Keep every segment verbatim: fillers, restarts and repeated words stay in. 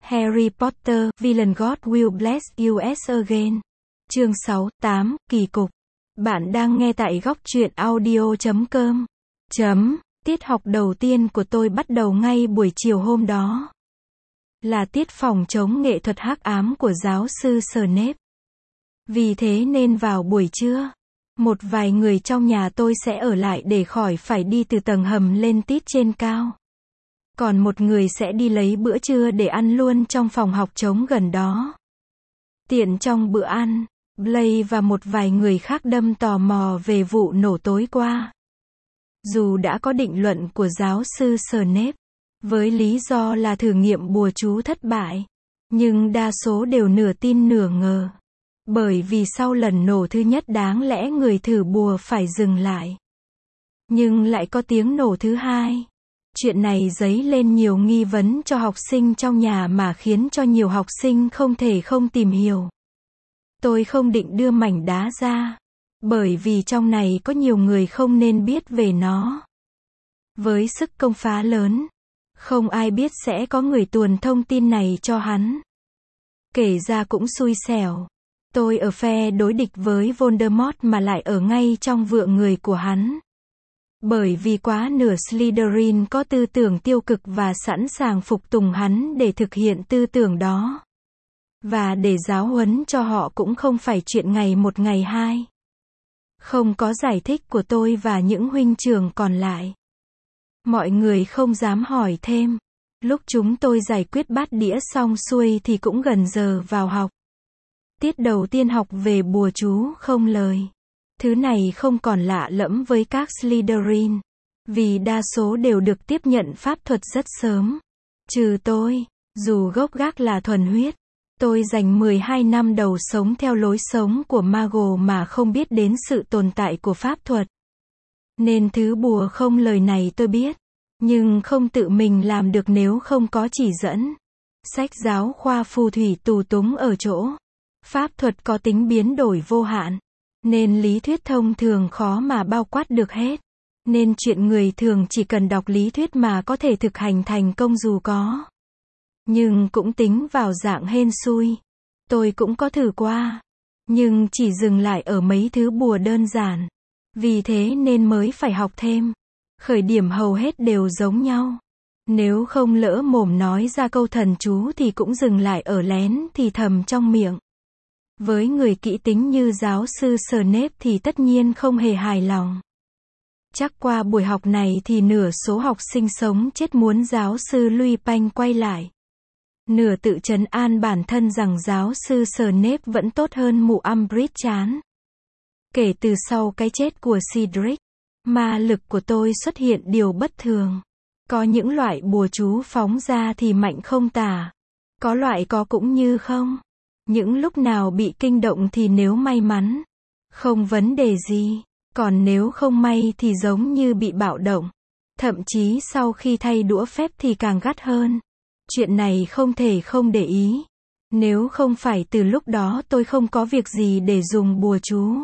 Harry Potter, Villain God Will Bless You Again. Chương sáu, tám, kỳ cục. Bạn đang nghe tại góc truyện audio chấm com. Chấm. Tiết học đầu tiên của tôi bắt đầu ngay buổi chiều hôm đó. Là tiết phòng chống nghệ thuật hắc ám của giáo sư Snape. Vì thế nên vào buổi trưa, một vài người trong nhà tôi sẽ ở lại để khỏi phải đi từ tầng hầm lên tít trên cao. Còn một người sẽ đi lấy bữa trưa để ăn luôn trong phòng học trống gần đó. Tiện trong bữa ăn, Blaise và một vài người khác đâm tò mò về vụ nổ tối qua. Dù đã có định luận của giáo sư Snape, với lý do là thử nghiệm bùa chú thất bại, nhưng đa số đều nửa tin nửa ngờ. Bởi vì sau lần nổ thứ nhất đáng lẽ người thử bùa phải dừng lại. Nhưng lại có tiếng nổ thứ hai. Chuyện này dấy lên nhiều nghi vấn cho học sinh trong nhà mà khiến cho nhiều học sinh không thể không tìm hiểu. Tôi không định đưa mảnh đá ra, bởi vì trong này có nhiều người không nên biết về nó. Với sức công phá lớn, không ai biết sẽ có người tuồn thông tin này cho hắn. Kể ra cũng xui xẻo. Tôi ở phe đối địch với Voldemort mà lại ở ngay trong vựa người của hắn. Bởi vì quá nửa Slytherin có tư tưởng tiêu cực và sẵn sàng phục tùng hắn để thực hiện tư tưởng đó. Và để giáo huấn cho họ cũng không phải chuyện ngày một ngày hai. Không có giải thích của tôi và những huynh trưởng còn lại. Mọi người không dám hỏi thêm. Lúc chúng tôi giải quyết bát đĩa xong xuôi thì cũng gần giờ vào học. Tiết đầu tiên học về bùa chú không lời. Thứ này không còn lạ lẫm với các Slytherin, vì đa số đều được tiếp nhận pháp thuật rất sớm. Trừ tôi, dù gốc gác là thuần huyết. Tôi dành mười hai năm đầu sống theo lối sống của Mago mà không biết đến sự tồn tại của pháp thuật. Nên thứ bùa không lời này tôi biết, nhưng không tự mình làm được nếu không có chỉ dẫn. Sách giáo khoa phù thủy tù túng ở chỗ pháp thuật có tính biến đổi vô hạn, nên lý thuyết thông thường khó mà bao quát được hết. Nên chuyện người thường chỉ cần đọc lý thuyết mà có thể thực hành thành công dù có. Nhưng cũng tính vào dạng hên xui. Tôi cũng có thử qua. Nhưng chỉ dừng lại ở mấy thứ bùa đơn giản. Vì thế nên mới phải học thêm. Khởi điểm hầu hết đều giống nhau. Nếu không lỡ mồm nói ra câu thần chú thì cũng dừng lại ở lén thì thầm trong miệng. Với người kỹ tính như giáo sư Snape thì tất nhiên không hề hài lòng. Chắc qua buổi học này thì nửa số học sinh sống chết muốn giáo sư Lupin quay lại. Nửa tự trấn an bản thân rằng giáo sư Snape vẫn tốt hơn mụ Umbridge chán. Kể từ sau cái chết của Cedric, ma lực của tôi xuất hiện điều bất thường. Có những loại bùa chú phóng ra thì mạnh không tả. Có loại có cũng như không. Những lúc nào bị kinh động thì nếu may mắn, không vấn đề gì. Còn nếu không may thì giống như bị bạo động. Thậm chí sau khi thay đũa phép thì càng gắt hơn. Chuyện này không thể không để ý. Nếu không phải từ lúc đó tôi không có việc gì để dùng bùa chú,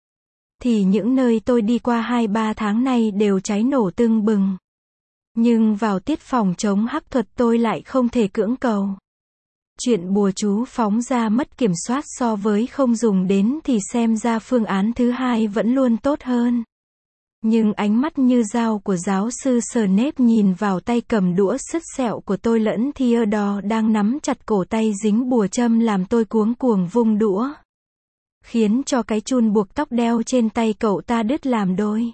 thì những nơi tôi đi qua hai ba tháng nay đều cháy nổ tưng bừng. Nhưng vào tiết phòng chống hắc thuật tôi lại không thể cưỡng cầu. Chuyện bùa chú phóng ra mất kiểm soát so với không dùng đến thì xem ra phương án thứ hai vẫn luôn tốt hơn. Nhưng ánh mắt như dao của giáo sư Snape nhìn vào tay cầm đũa sứt sẹo của tôi lẫn Theodore đang nắm chặt cổ tay dính bùa châm làm tôi cuống cuồng vung đũa. Khiến cho cái chun buộc tóc đeo trên tay cậu ta đứt làm đôi.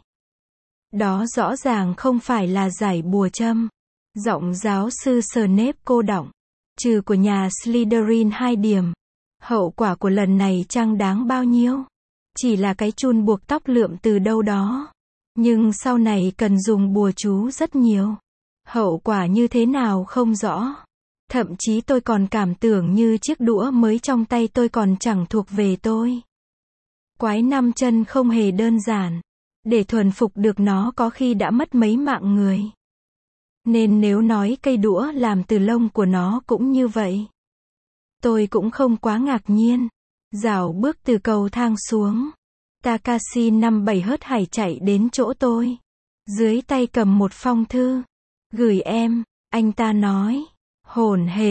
Đó rõ ràng không phải là giải bùa châm. Giọng giáo sư Snape cô đọng. Trừ của nhà Slytherin hai điểm. Hậu quả của lần này chẳng đáng bao nhiêu. Chỉ là cái chun buộc tóc lượm từ đâu đó. Nhưng sau này cần dùng bùa chú rất nhiều. Hậu quả như thế nào không rõ. Thậm chí tôi còn cảm tưởng như chiếc đũa mới trong tay tôi còn chẳng thuộc về tôi. Quái năm chân không hề đơn giản. Để thuần phục được nó có khi đã mất mấy mạng người. Nên nếu nói cây đũa làm từ lông của nó cũng như vậy, tôi cũng không quá ngạc nhiên. Dảo bước từ cầu thang xuống. Takashi năm bảy hớt hải chạy đến chỗ tôi. Dưới tay cầm một phong thư. Gửi em, anh ta nói. Hổn hển,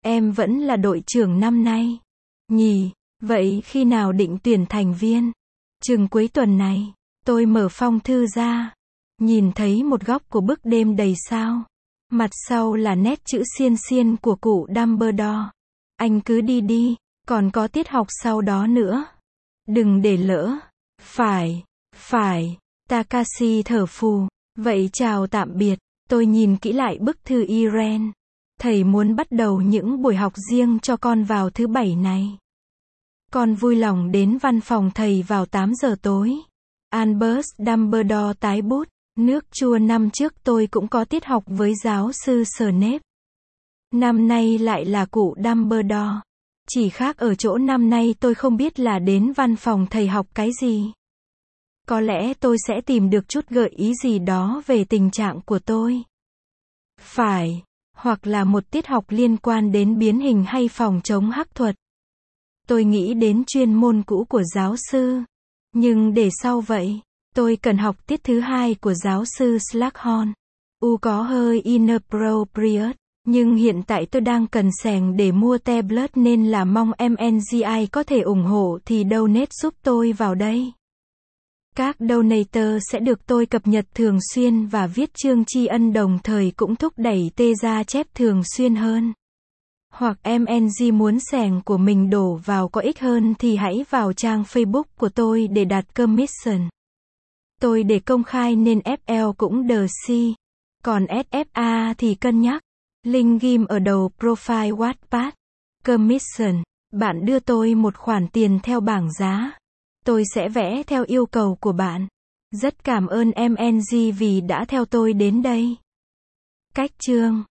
Em vẫn là đội trưởng năm nay. Nhỉ, vậy khi nào định tuyển thành viên? Chừng cuối tuần này. Tôi mở phong thư ra. Nhìn thấy một góc của bức đêm đầy sao. Mặt sau là nét chữ xiên xiên của cụ Dumbledore. Anh cứ đi đi, còn có tiết học sau đó nữa. Đừng để lỡ. Phải, phải, Takashi thở phù. Vậy chào tạm biệt. Tôi nhìn kỹ lại bức thư Iren. Thầy muốn bắt đầu những buổi học riêng cho con vào thứ bảy này. Con vui lòng đến văn phòng thầy vào tám giờ tối. Albus Dumbledore tái bút. Nước chua năm trước tôi cũng có tiết học với giáo sư Snape. Năm nay lại là cụ Dumbledore. Chỉ khác ở chỗ năm nay tôi không biết là đến văn phòng thầy học cái gì. Có lẽ tôi sẽ tìm được chút gợi ý gì đó về tình trạng của tôi. Phải, hoặc là một tiết học liên quan đến biến hình hay phòng chống hắc thuật. Tôi nghĩ đến chuyên môn cũ của giáo sư. Nhưng để sau vậy, tôi cần học tiết thứ hai của giáo sư Slughorn. U có hơi inappropriate, nhưng hiện tại tôi đang cần sẻng để mua tablet nên là mong em en giê i có thể ủng hộ thì donate giúp tôi vào đây. Các donator sẽ được tôi cập nhật thường xuyên và viết chương tri ân đồng thời cũng thúc đẩy tê ra chép thường xuyên hơn. Hoặc em en giê muốn sẻng của mình đổ vào có ích hơn thì hãy vào trang Facebook của tôi để đặt commission. Tôi để công khai nên ép lờ cũng đờ si. Còn ét ép a thì cân nhắc. Link ghim ở đầu profile Wattpad. Commission. Bạn đưa tôi một khoản tiền theo bảng giá. Tôi sẽ vẽ theo yêu cầu của bạn. Rất cảm ơn em en giê vì đã theo tôi đến đây. Cách chương